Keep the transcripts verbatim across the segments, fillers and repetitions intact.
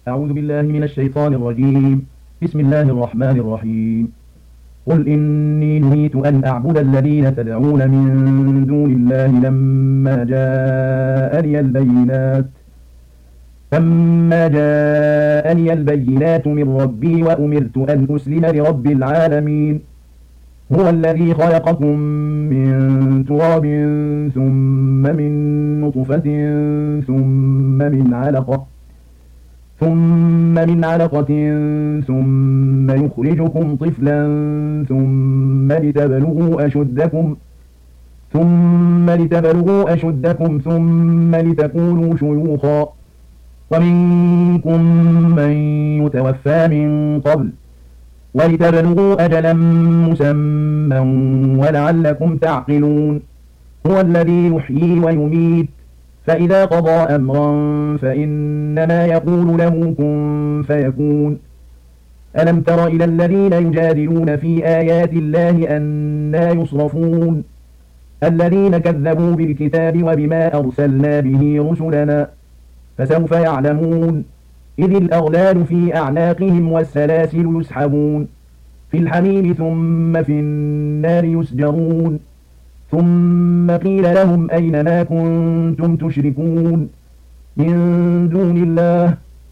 أعوذ بالله من الشيطان الرجيم. بسم الله الرحمن الرحيم. قل إني نهيت أن أعبد الذين تدعون من دون الله لما جاءني البينات لما جاءني البينات من ربي وأمرت أن أسلم لرب العالمين. هو الذي خلقكم من تراب ثم من نطفة ثم من علقة ثم من علقة ثم يخرجكم طفلا ثم لتبلغوا أشدكم ثم لتبلغوا أشدكم ثم لتكونوا شيوخا ومنكم من يتوفى من قبل ولتبلغوا أجلا مسمى ولعلكم تعقلون. هو الذي يحيي ويميت فإذا قضى أمرا فإنما يقول له كن فيكون. ألم تر إلى الذين يجادلون في آيات الله أنى يصرفون الذين كذبوا بالكتاب وبما أرسلنا به رسلنا فسوف يعلمون إذ الأغلال في أعناقهم والسلاسل يسحبون في الحميم ثم في النار يسجرون ثم قيل لهم أين ما كنتم تشركون من دون الله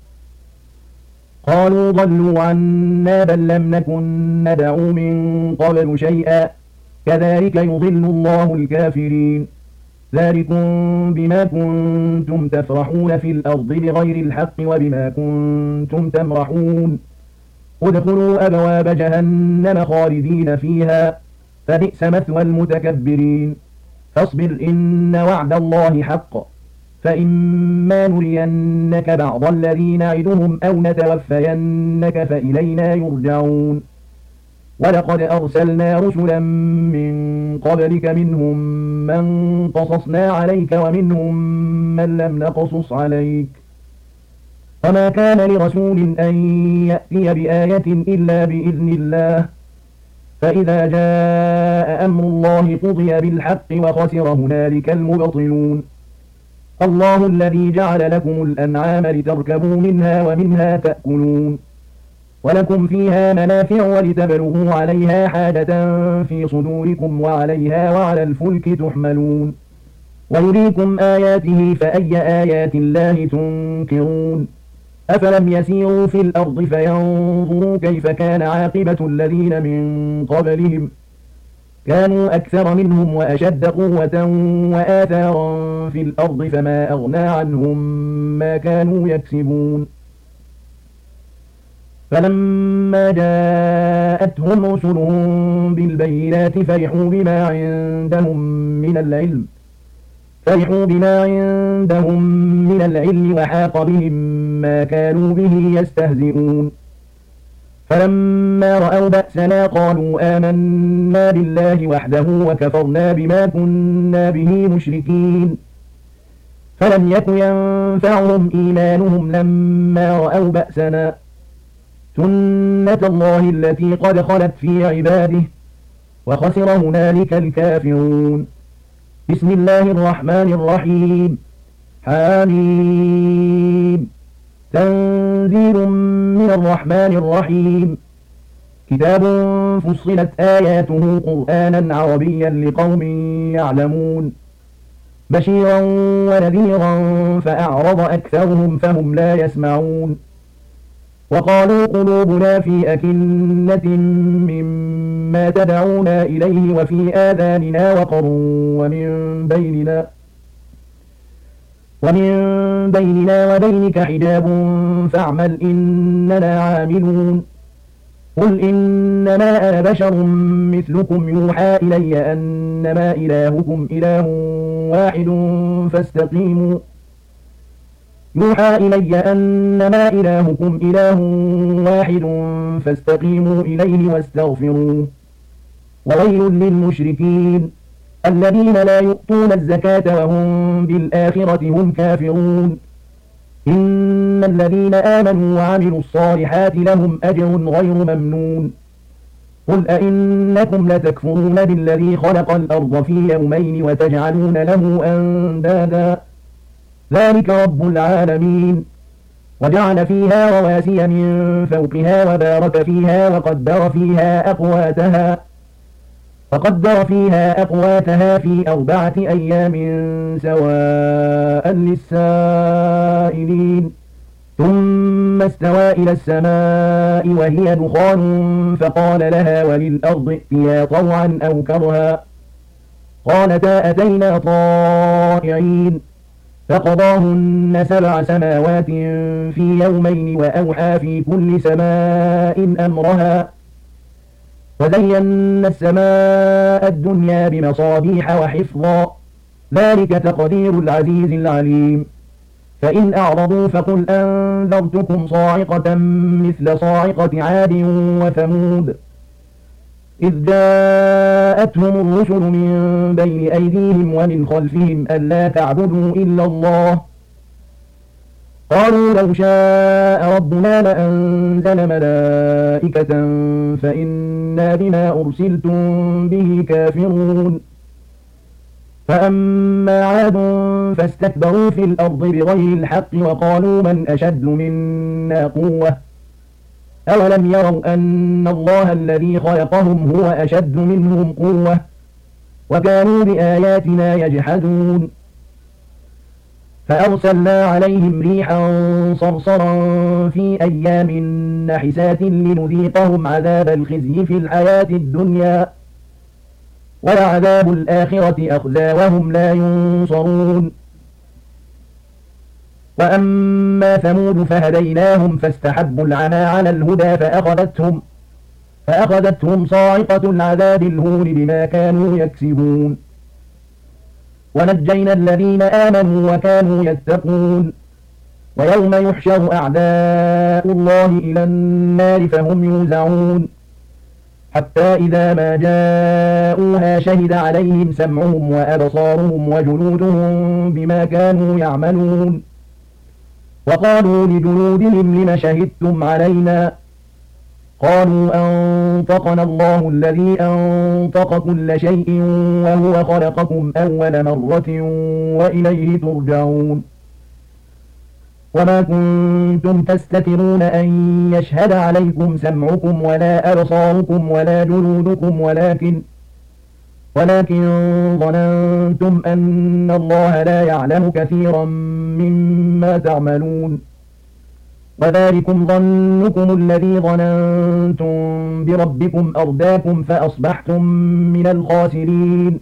قالوا ضلوا عنا بل لم نكن ندعو من قبل شيئا كذلك يضل الله الكافرين. ذلكم بما كنتم تفرحون في الأرض بغير الحق وبما كنتم تمرحون. ادخلوا أبواب جهنم خالدين فيها فبئس مثوى المتكبرين. فاصبر إن وعد الله حق فإما نرينك بعض الذي نعدهم أو نتوفينك فإلينا يرجعون. ولقد أرسلنا رسلا من قبلك منهم من قصصنا عليك ومنهم من لم نقصص عليك وما كان لرسول أن يأتي بآية إلا بإذن الله فإذا جاء أمر الله قضي بالحق وخسر هنالك المبطلون. الله الذي جعل لكم الأنعام لتركبوا منها ومنها تأكلون ولكم فيها منافع ولتبلغوا عليها حاجة في صدوركم وعليها وعلى الفلك تحملون ويريكم آياته فأي آيات الله تنكرون. أفلم يسيروا في الأرض فينظروا كيف كان عاقبة الذين من قبلهم كانوا أكثر منهم وأشد قوة وآثارا في الأرض فما أغنى عنهم ما كانوا يكسبون. فلما جاءتهم رسلهم بالبينات فرحوا بما عندهم من العلم فرحوا بما عندهم من العلم وحاق بهم ما كانوا به يستهزئون. فلما رأوا بأسنا قالوا آمنا بالله وحده وكفرنا بما كنا به مشركين. فلم يك ينفعهم إيمانهم لما رأوا بأسنا سنة الله التي قد خلت في عباده وخسر هنالك الكافرون. بسم الله الرحمن الرحيم. حميم تنزيل من الرحمن الرحيم. كتاب فصلت آياته قرآنا عربيا لقوم يعلمون بشيرا ونذيرا فأعرض أكثرهم فهم لا يسمعون. وقالوا قلوبنا في أكنة مما تدعونا إليه وفي آذاننا وقر ومن بيننا ومن بيننا وبينك حجاب فاعمل إننا عاملون. قل إنما أنا بشر مثلكم يوحى إلي أنما إلهكم إله واحد فاستقيموا يوحى إلي أنما إلهكم إله واحد فاستقيموا إليه واستغفروه. وويل للمشركين الذين لا يؤتون الزكاة وهم بالآخرة هم كافرون. إن الذين آمنوا وعملوا الصالحات لهم أجر غير ممنون. قل أئنكم لتكفرون بالذي خلق الأرض في يومين وتجعلون له أندادا ذلك رب العالمين. وجعل فيها رواسي من فوقها وبارك فيها وقدر فيها أقواتها وقدر فيها أقواتها في أربعة أيام سواء للسائلين ثم استوى إلى السماء وهي دخان فقال لها وللأرض ائتيا طوعا أو كرها قالتا أتينا طائعين فقضاهن سبع سماوات في يومين وأوحى في كل سماء أمرها وزينا السماء الدنيا بمصابيح وحفظا ذلك تقدير العزيز العليم فإن أعرضوا فقل أنذرتكم صاعقة مثل صاعقة عاد وثمود إذ جاءتهم الرسل من بين أيديهم ومن خلفهم ألا تعبدوا إلا الله قالوا لو شاء ربنا لأنزل ملائكة فإنا بما أرسلتم به كافرون فأما عاد فاستكبروا في الأرض بغير الحق وقالوا من أشد منا قوة أولم يروا أن الله الذي خلقهم هو أشد منهم قوة وكانوا بآياتنا يجحدون فأرسلنا عليهم ريحا صرصرا في أيام نحسات لنذيقهم عذاب الخزي في الحياة الدنيا ولعذاب الآخرة أخزى وهم لا ينصرون وأما ثمود فهديناهم فاستحبوا العمى على الهدى فأخذتهم فأخذتهم صاعقة العذاب الهون بما كانوا يكسبون ونجينا الذين آمنوا وكانوا يتقون ويوم يحشر أعداء الله إلى النار فهم يوزعون حتى إذا ما جاءوها شهد عليهم سمعهم وأبصارهم وجلودهم بما كانوا يعملون وقالوا لجلودهم لم شهدتم علينا قالوا أنطقنا الله الذي أنطق كل شيء وهو خلقكم أول مرة وإليه ترجعون وما كنتم تستترون أن يشهد عليكم سمعكم ولا أبصاركم ولا جلودكم ولكن ولكن ظننتم أن الله لا يعلم كثيرا مما تعملون وذلكم ظنكم الذي ظننتم بربكم أرداكم فأصبحتم من الخاسرين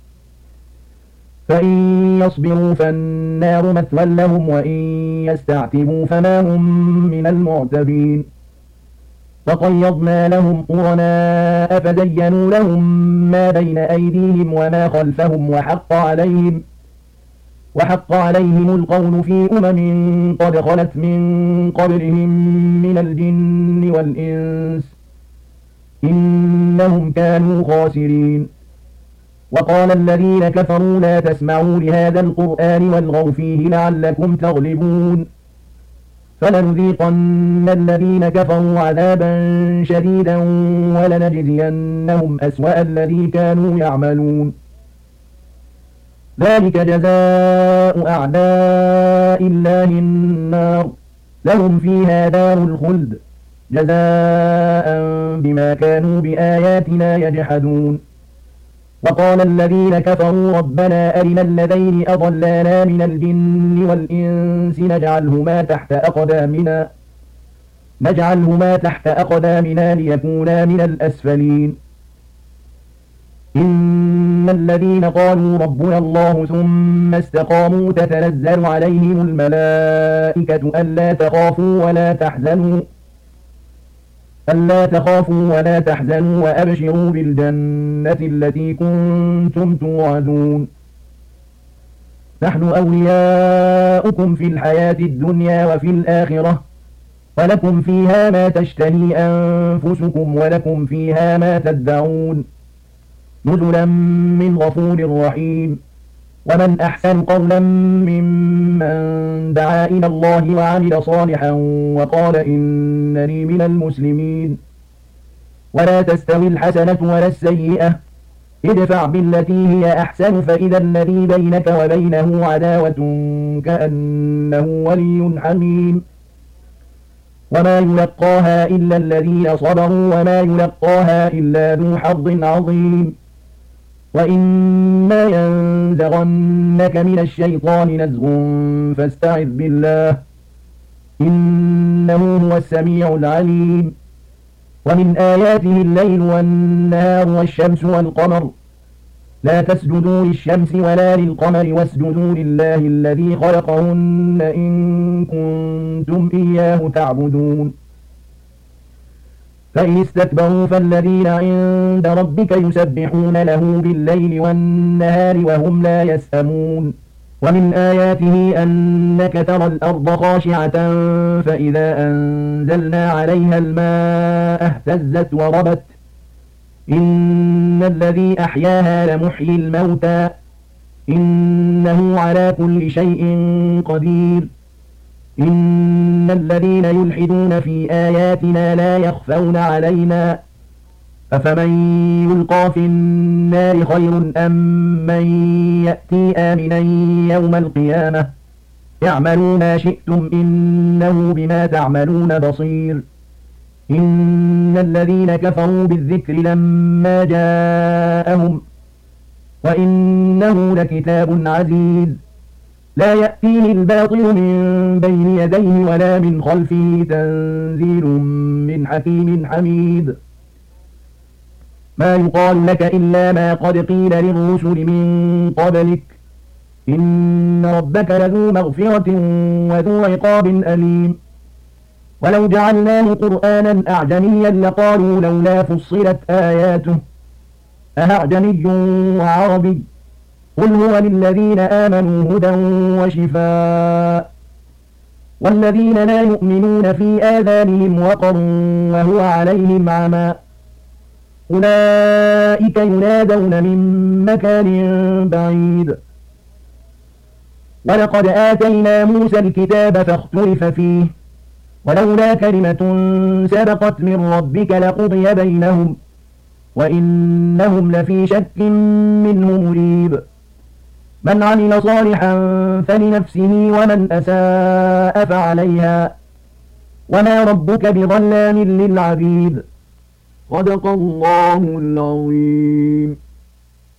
فإن يصبروا فالنار مثوى لهم وإن يستعتبوا فما هم من المعتبين وقيضنا لهم قرناء فزينوا لهم ما بين أيديهم وما خلفهم وحق عليهم وحق عليهم القول في أمم قد خلت من قبلهم من الجن والإنس إنهم كانوا خاسرين وقال الذين كفروا لا تسمعوا لهذا القرآن والغوا فيه لعلكم تغلبون فلنذيقن الذين كفروا عذابا شديدا ولنجزينهم أسوأ الذي كانوا يعملون ذلك جزاء أعداء الله النار لهم فيها دار الخلد جزاء بما كانوا بآياتنا يجحدون وقال الذين كفروا ربنا أرنا الذين أضلانا من الجن والإنس نجعلهما تحت أقدامنا نجعلهما تحت أقدامنا ليكونا من الأسفلين إن الذين قالوا ربنا الله ثم استقاموا تتنزل عليهم الملائكة ألا تخافوا ولا تحزنوا ألا تخافوا ولا تحزنوا وأبشروا بالجنة التي كنتم توعدون نحن أولياؤكم في الحياة الدنيا وفي الآخرة ولكم فيها ما تشتهي أنفسكم ولكم فيها ما تدعون نزلا من غفور رحيم ومن أحسن قولا ممن دعا إلى الله وعمل صالحا وقال إنني من المسلمين ولا تستوي الحسنة ولا السيئة ادفع بالتي هي أحسن فإذا الذي بينك وبينه عداوة كأنه ولي حميم وما يلقاها إلا الذين صبروا وما يلقاها إلا ذو حظ عظيم وإما ينزغنك من الشيطان نزغ فاستعذ بالله إنه هو السميع العليم ومن آياته الليل والنهار والشمس والقمر لا تسجدوا للشمس ولا للقمر واسجدوا لله الذي خلقهن إن كنتم إياه تعبدون فإن استكبروا فالذين عند ربك يسبحون له بالليل والنهار وهم لا يسأمون ومن آياته أنك ترى الأرض خاشعة فإذا أنزلنا عليها الماء اهتزت وربت إن الذي أحياها لمحيي الموتى إنه على كل شيء قدير إن الذين يلحدون في آياتنا لا يخفون علينا أفمن يلقى في النار خير أم من يأتي آمنا يوم القيامة اعملوا ما شئتم إنه بما تعملون بصير إن الذين كفروا بالذكر لما جاءهم وإنه لكتاب عزيز لا يأتيه الباطل من بين يديه ولا من خلفه تنزيل من حكيم حميد ما يقال لك إلا ما قد قيل للرسل من قبلك إن ربك لذو مغفرة وذو عقاب أليم ولو جعلناه قرآنا أعجميا لقالوا لولا فصلت آياته أأعجمي وعربي قل هو للذين آمنوا هدى وشفاء والذين لا يؤمنون في آذانهم وقر وهو عليهم عمى أولئك ينادون من مكان بعيد ولقد آتينا موسى الكتاب فاختلف فيه ولولا كلمة سبقت من ربك لقضي بينهم وإنهم لفي شك منه مريب من عمل صالحا فلنفسه ومن أساء فعليها وما ربك بظلام للعبيد صدق الله العظيم.